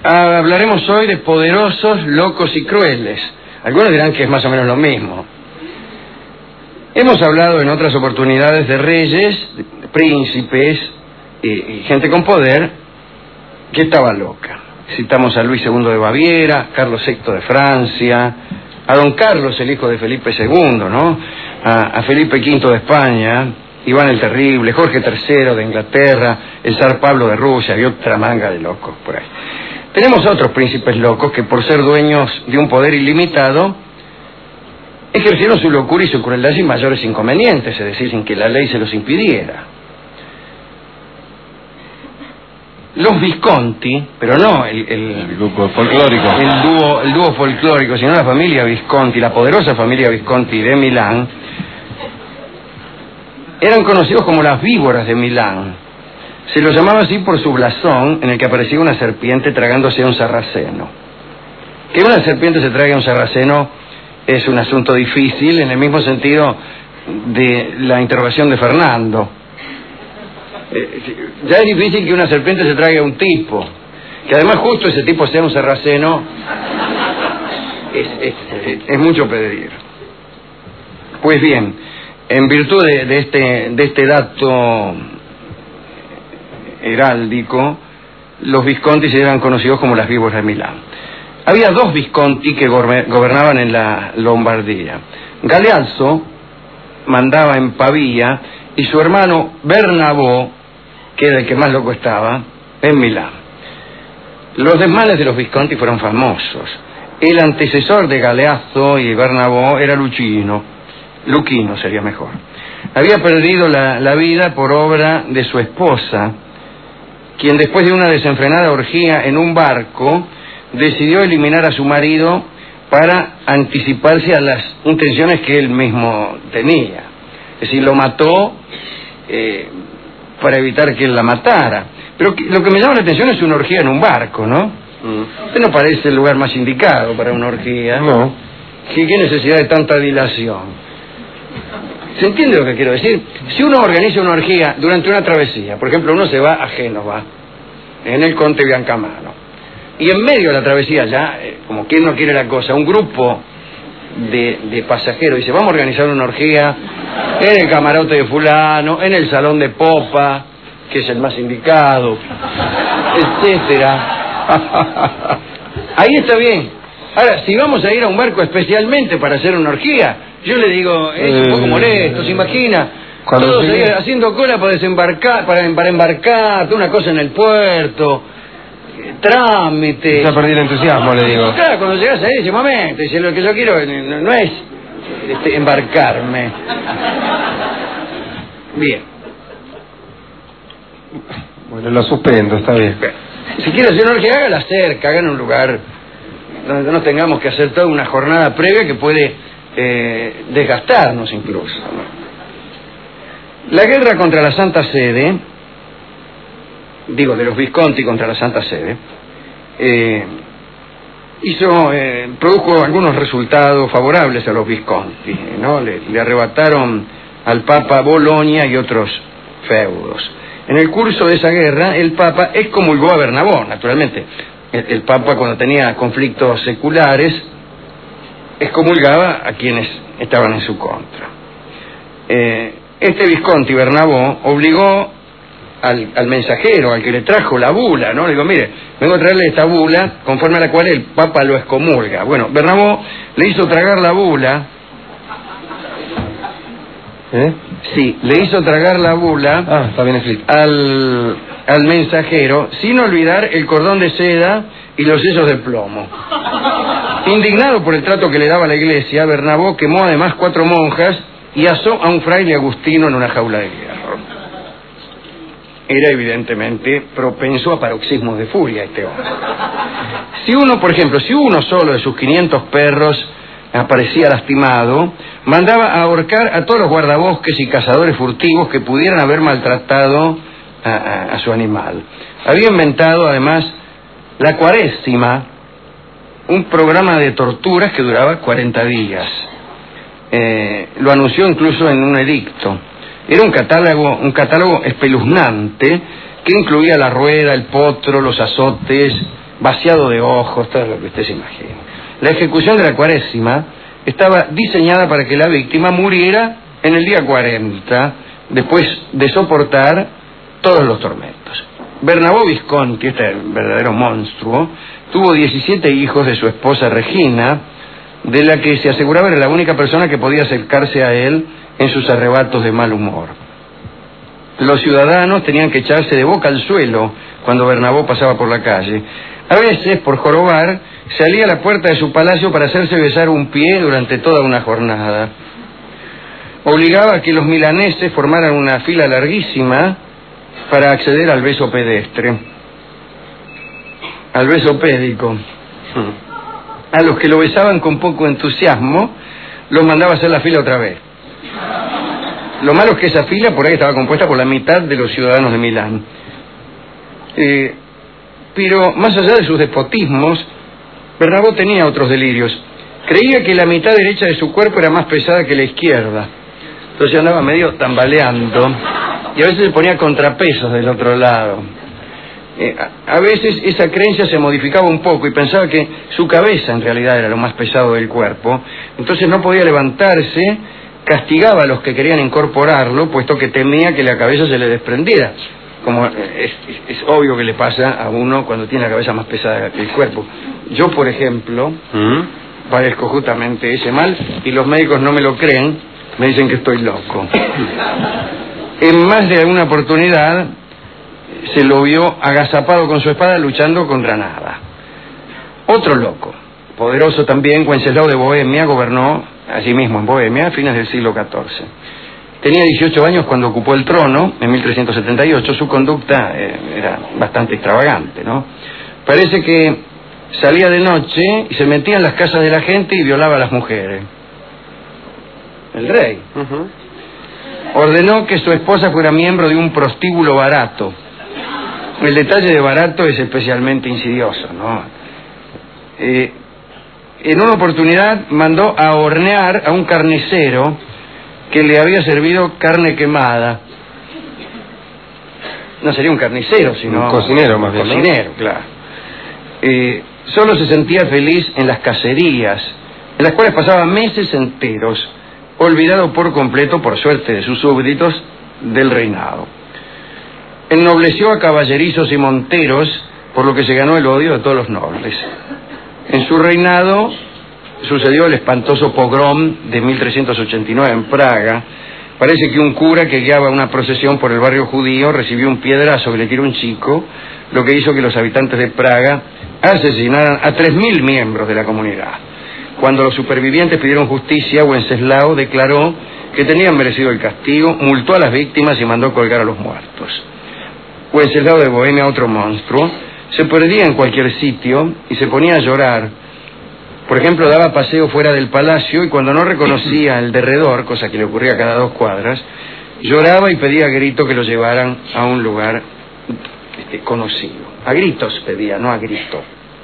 Hablaremos hoy de poderosos, locos y crueles. Algunos dirán que es más o menos lo mismo. Hemos hablado en otras oportunidades de reyes, de príncipes y gente con poder que estaba loca. Citamos a Luis II de Baviera, Carlos VI de Francia, a don Carlos, el hijo de Felipe II, ¿no? A Felipe V de España, Iván el Terrible, Jorge III de Inglaterra, el zar Pablo de Rusia y otra manga de locos por ahí. Tenemos otros príncipes locos que por ser dueños de un poder ilimitado ejercieron su locura y su crueldad sin mayores inconvenientes, es decir, sin que la ley se los impidiera. Los Visconti, pero no el grupo folclórico, el dúo folclórico, sino la familia Visconti, la poderosa familia Visconti de Milán, eran conocidos como las víboras de Milán. Se los llamaba así por su blasón, en el que aparecía una serpiente tragándose a un sarraceno. Que una serpiente se trague a un sarraceno es un asunto difícil, en el mismo sentido de la interrogación de Fernando. Ya es difícil que una serpiente se trague a un tipo. Que además justo ese tipo sea un sarraceno es mucho pedir. Pues bien, en virtud de este dato heráldico, los Visconti se eran conocidos como las víboras de Milán. Había dos Visconti que gobernaban en la Lombardía. Galeazzo mandaba en Pavía y su hermano Bernabó, que era el que más loco estaba, en Milán. Los desmanes de los Visconti fueron famosos. El antecesor de Galeazzo y Bernabó era Luquino sería mejor. Había perdido la vida por obra de su esposa, quien después de una desenfrenada orgía en un barco decidió eliminar a su marido para anticiparse a las intenciones que él mismo tenía. Es decir, lo mató para evitar que él la matara. Pero lo que me llama la atención es una orgía en un barco, ¿no? Usted no parece el lugar más indicado para una orgía. No. ¿Qué necesidad de tanta dilación? ¿Se entiende lo que quiero decir? Si uno organiza una orgía durante una travesía, por ejemplo, uno se va a Génova, en el Conte Biancamano, y en medio de la travesía ya, como quien no quiere la cosa, un grupo de pasajeros dice, vamos a organizar una orgía en el camarote de fulano, en el salón de popa, que es el más indicado, etcétera. Ahí está bien. Ahora, si vamos a ir a un barco especialmente para hacer una orgía, yo le digo, es un poco molesto, ¿se imagina? Todos ahí haciendo cola para desembarcar, para embarcar, una cosa en el puerto, trámite. Ya perdí el entusiasmo, le digo. Claro, cuando llegas a ese momento, dice, lo que yo quiero no es embarcarme. Bien. Bueno, lo suspendo, está bien. Si quiere hacer una orgía, hágala cerca, haga en un lugar donde no tengamos que hacer toda una jornada previa que puede desgastarnos incluso, ¿no? La guerra contra la Santa Sede, digo, de los Visconti contra la Santa Sede, produjo algunos resultados favorables a los Visconti, ¿no? Le arrebataron al Papa Bolonia y otros feudos. En el curso de esa guerra, el Papa excomulgó a Bernabó, naturalmente. El Papa, cuando tenía conflictos seculares, excomulgaba a quienes estaban en su contra. Este Visconti, Bernabó, obligó al mensajero, al que le trajo la bula, ¿no? Le digo, mire, vengo a traerle esta bula, conforme a la cual el Papa lo excomulga. Bueno, Bernabó le hizo tragar la bula. Sí, le hizo tragar la bula está bien escrito. al mensajero, sin olvidar el cordón de seda y los sellos de plomo. Indignado por el trato que le daba la iglesia, Bernabó quemó además 4 monjas y asó a un fraile agustino en una jaula de hierro. Era evidentemente propenso a paroxismos de furia este hombre. Si uno solo de sus 500 perros aparecía lastimado, mandaba a ahorcar a todos los guardabosques y cazadores furtivos que pudieran haber maltratado a su animal. Había inventado además la cuaresima, un programa de torturas que duraba 40 días. Lo anunció incluso en un edicto. Era un catálogo espeluznante que incluía la rueda, el potro, los azotes, vaciado de ojos, todo lo que usted se imagine. La ejecución de la Cuaresima estaba diseñada para que la víctima muriera en el día 40, después de soportar todos los tormentos. Bernabò Visconti, este verdadero monstruo, tuvo 17 hijos de su esposa Regina, de la que se aseguraba era la única persona que podía acercarse a él en sus arrebatos de mal humor. Los ciudadanos tenían que echarse de boca al suelo cuando Bernabò pasaba por la calle. A veces, por jorobar, salía a la puerta de su palacio para hacerse besar un pie durante toda una jornada. Obligaba a que los milaneses formaran una fila larguísima para acceder al beso pedestre, al beso pédico. A los que lo besaban con poco entusiasmo, los mandaba a hacer la fila otra vez. Lo malo es que esa fila por ahí estaba compuesta por la mitad de los ciudadanos de Milán. Pero más allá de sus despotismos, Bernabò tenía otros delirios. Creía que la mitad derecha de su cuerpo era más pesada que la izquierda. Entonces andaba medio tambaleando y a veces se ponía contrapesos del otro lado. A veces esa creencia se modificaba un poco y pensaba que su cabeza en realidad era lo más pesado del cuerpo. Entonces no podía levantarse, castigaba a los que querían incorporarlo, puesto que temía que la cabeza se le desprendiera. Como es obvio que le pasa a uno cuando tiene la cabeza más pesada que el cuerpo. Yo, por ejemplo, padezco justamente ese mal y los médicos no me lo creen, me dicen que estoy loco. En más de alguna oportunidad se lo vio agazapado con su espada luchando contra nada. Otro loco, poderoso también, Wenceslao de Bohemia, gobernó allí mismo en Bohemia a fines del siglo XIV. Tenía 18 años cuando ocupó el trono, en 1378. Su conducta era bastante extravagante, ¿no? Parece que salía de noche y se metía en las casas de la gente y violaba a las mujeres. El rey. Ordenó que su esposa fuera miembro de un prostíbulo barato. El detalle de barato es especialmente insidioso, ¿no? En una oportunidad mandó a hornear a un carnicero que le había servido carne quemada. No sería un carnicero, sino... un cocinero más bien, ¿no? Cocinero, claro. Solo se sentía feliz en las cacerías, en las cuales pasaba meses enteros, olvidado por completo, por suerte de sus súbditos, del reinado. Ennobleció a caballerizos y monteros, por lo que se ganó el odio de todos los nobles. En su reinado sucedió el espantoso pogrom de 1389 en Praga. Parece que un cura que guiaba una procesión por el barrio judío recibió un piedrazo que le tiró un chico, lo que hizo que los habitantes de Praga asesinaran a 3.000 miembros de la comunidad. Cuando los supervivientes pidieron justicia, Wenceslao declaró que tenían merecido el castigo, multó a las víctimas y mandó colgar a los muertos. Wenceslao de Bohemia, otro monstruo, se perdía en cualquier sitio y se ponía a llorar. Por ejemplo, daba paseo fuera del palacio y cuando no reconocía el derredor, cosa que le ocurría cada 2 cuadras, lloraba y pedía a grito que lo llevaran a un lugar conocido. A gritos pedía, no a grito.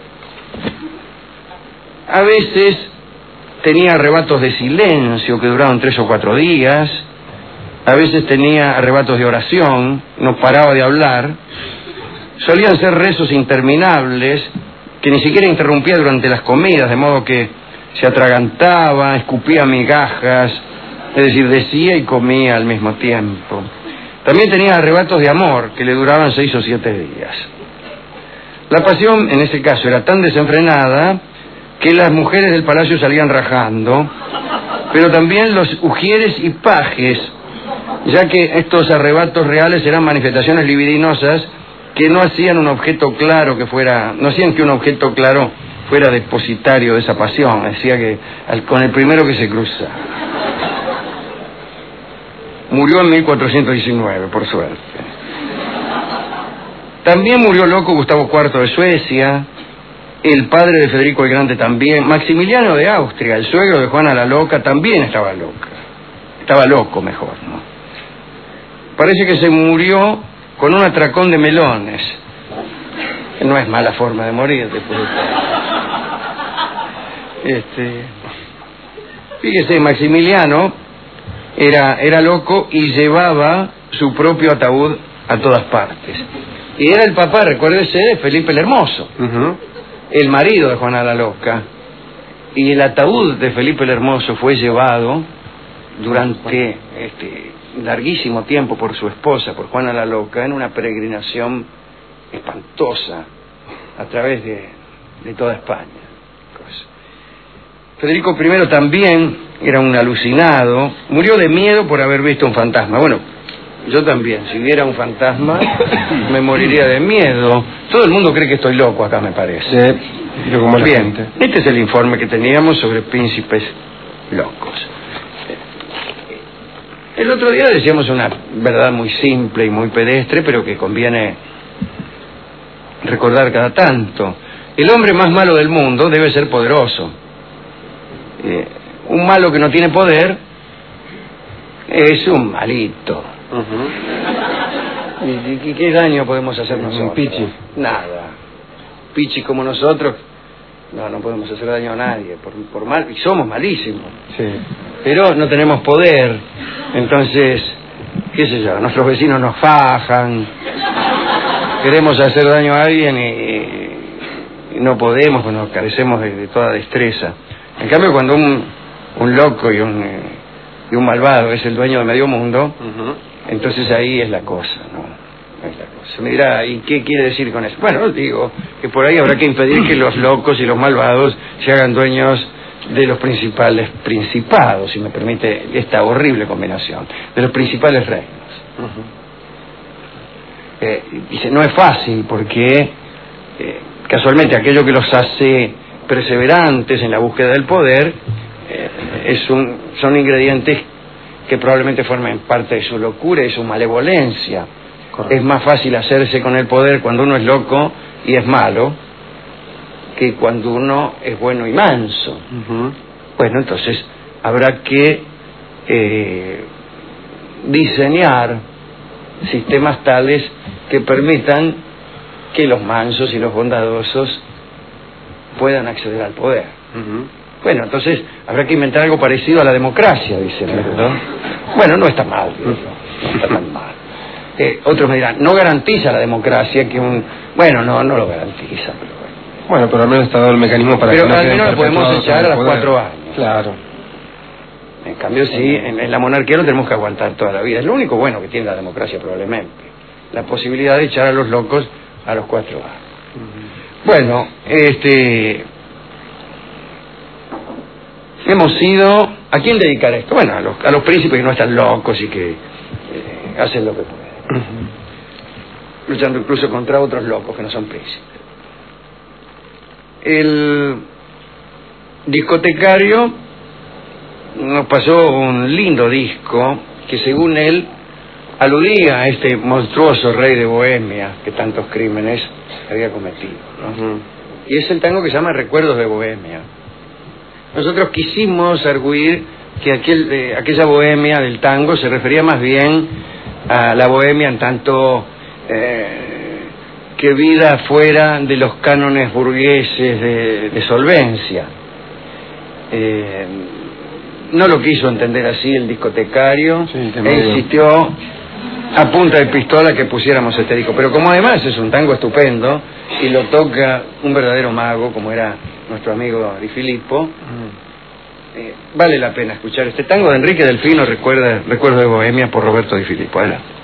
A veces tenía arrebatos de silencio que duraban 3 o 4 días. A veces tenía arrebatos de oración, no paraba de hablar. Solían ser rezos interminables que ni siquiera interrumpía durante las comidas, de modo que se atragantaba, escupía migajas, es decir, decía y comía al mismo tiempo. También tenía arrebatos de amor que le duraban 6 o 7 días. La pasión, en ese caso, era tan desenfrenada que las mujeres del palacio salían rajando, pero también los ujieres y pajes, ya que estos arrebatos reales eran manifestaciones libidinosas que no hacían un objeto claro que fuera, no hacían que un objeto claro fuera depositario de esa pasión, decía que con el primero que se cruzara. Murió en 1419, por suerte. También murió loco Gustavo IV de Suecia, el padre de Federico el Grande también, Maximiliano de Austria, el suegro de Juana la Loca, también estaba loco mejor, ¿no? Parece que se murió con un atracón de melones. No es mala forma de morir después de todo. Fíjese, Maximiliano era loco y llevaba su propio ataúd a todas partes. Y era el papá, recuérdese, de Felipe el Hermoso. el marido de Juana la Loca, y el ataúd de Felipe el Hermoso fue llevado durante larguísimo tiempo por su esposa, por Juana la Loca, en una peregrinación espantosa a través de toda España. Federico I también era un alucinado, murió de miedo por haber visto un fantasma. Bueno, yo también, si viera un fantasma me moriría de miedo. Todo el mundo cree que estoy loco acá, me parece. Yo como la Bien, gente. este es el informe que teníamos sobre príncipes locos. El otro día decíamos una verdad muy simple y muy pedestre, pero que conviene recordar cada tanto. El hombre más malo del mundo debe ser poderoso. Un malo que no tiene poder es un malito. ¿Y qué daño podemos hacer nosotros? Un pichi. Nada. Pichi como nosotros, no podemos hacer daño a nadie, por mal, y somos malísimos. Sí. Pero no tenemos poder, entonces, qué sé yo, nuestros vecinos nos fajan, queremos hacer daño a alguien y no podemos, pues nos carecemos de toda destreza. En cambio, cuando un loco y un malvado es el dueño de medio mundo, entonces ahí es la cosa, ¿no? Es la cosa. Me dirá, ¿y qué quiere decir con eso? Bueno, digo que por ahí habrá que impedir que los locos y los malvados se hagan dueños de los principales principados, si me permite esta horrible combinación, de los principales reinos. Dice, no es fácil porque casualmente aquello que los hace perseverantes en la búsqueda del poder son ingredientes que probablemente formen parte de su locura y su malevolencia. Correcto. Es más fácil hacerse con el poder cuando uno es loco y es malo que cuando uno es bueno y manso. Bueno, entonces habrá que diseñar sistemas tales que permitan que los mansos y los bondadosos puedan acceder al poder. Bueno, entonces habrá que inventar algo parecido a la democracia, dice, ¿no? Bueno, no está mal, no está tan mal. Otros me dirán, no garantiza la democracia que bueno, no lo garantiza, pero bueno, pero al menos está dado el mecanismo para pero que no al queden menos lo podemos perpetuados echar a en el los poder. 4 años. Claro. En cambio, sí, en la monarquía lo tenemos que aguantar toda la vida. Es lo único bueno que tiene la democracia probablemente, la posibilidad de echar a los locos a los 4 años. Bueno, hemos ido... ¿A quién dedicar esto? Bueno, a los príncipes que no están locos y que hacen lo que pueden. Luchando incluso contra otros locos que no son príncipes. El discotecario nos pasó un lindo disco que según él aludía a este monstruoso rey de Bohemia que tantos crímenes había cometido, ¿no? Y es el tango que se llama Recuerdos de Bohemia. Nosotros quisimos arguir que aquella bohemia del tango se refería más bien a la bohemia en tanto que vida fuera de los cánones burgueses de solvencia. No lo quiso entender así el discotecario, insistió a punta de pistola que pusiéramos este disco, pero como además es un tango estupendo y lo toca un verdadero mago como era nuestro amigo Di Filippo, vale la pena escuchar este tango de Enrique Delfino, Recuerdo de Bohemia, por Roberto Di Filippo. Adelante.